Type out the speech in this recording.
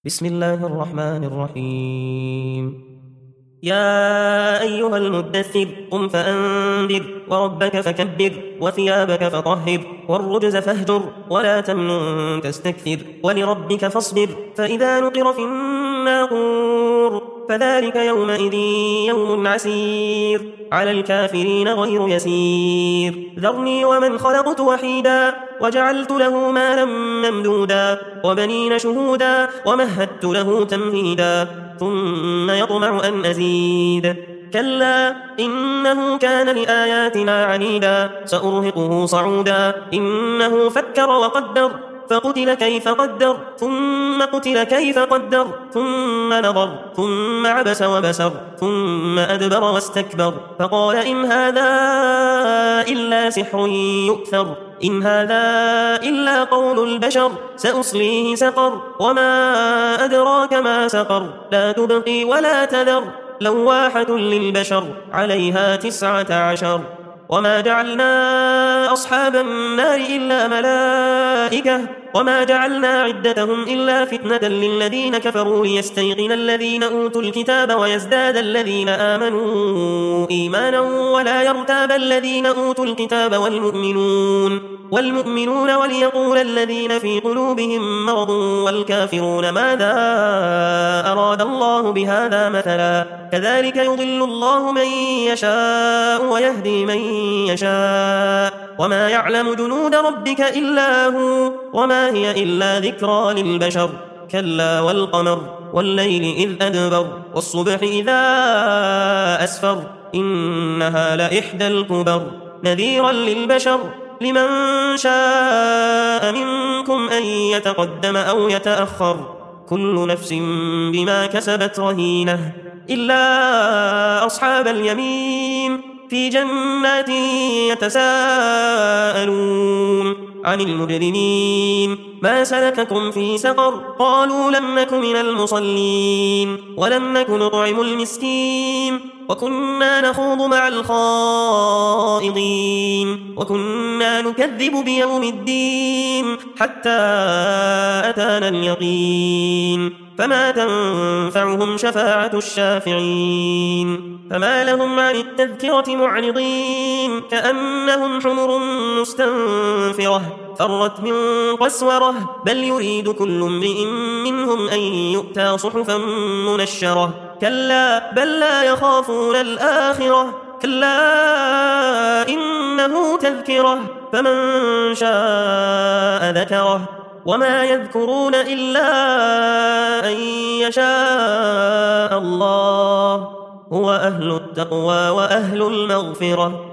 بسم الله الرحمن الرحيم. يا أيها المدثر قم فأنذر وربك فكبر وثيابك فطهر والرجز فاهجر ولا تمنن تستكثر ولربك فاصبر فإذا نقر في الناقور فذلك يومئذ يوم عسير على الكافرين غير يسير. ذرني ومن خلقت وحيدا وجعلت له مالا ممدودا وبنين شهودا ومهدت له تمهيدا ثم يطمع أن أزيد كلا إنه كان لآياتنا عنيدا سأرهقه صعودا إنه فكر وقدر فقتل كيف قدر ثم قتل كيف قدر ثم نظر ثم عبس وبسر ثم أدبر واستكبر فقال إن هذا إلا سحر يؤثر إن هذا إلا قول البشر سأصليه سقر وما أدراك ما سقر لا تبقي ولا تذر لواحة للبشر عليها 19 وما جعلنا أصحاب النار إلا ملائكة وما جعلنا عدتهم إلا فتنة للذين كفروا ليستيقن الذين أوتوا الكتاب ويزداد الذين آمنوا إيمانا ولا يرتاب الذين أوتوا الكتاب والمؤمنون وليقول الذين في قلوبهم مرض والكافرون ماذا أراد الله بهذا مثلا كذلك يضل الله من يشاء ويهدي من يشاء وما يعلم جنود ربك إلا هو وما هي إلا ذكرى للبشر كلا والقمر والليل إذ أدبر والصبح إذا أسفر إنها لإحدى الكبر نذيرا للبشر لمن شاء منكم أن يتقدم أو يتأخر كل نفس بما كسبت رهينة إلا أصحاب اليمين في جنات يتساءلون عن المجرمين ما سلككم في سقر قالوا لم نك من المصلين ولم نك نطعم المسكين وكنا نخوض مع الخائضين وكنا نكذب بيوم الدين حتى أتانا اليقين فما تنفعهم شفاعة الشافعين فما لهم عن التذكرة معرضين كأنهم حمر مستنفرة فرت من قسورة بل يريد كل امرئ منهم أن يؤتى صحفا منشرة كلا بل لا يخافون الآخرة كلا إنه تذكرة فمن شاء ذكره وما يذكرون إلا أن يشاء الله هو أهل التقوى وأهل المغفرة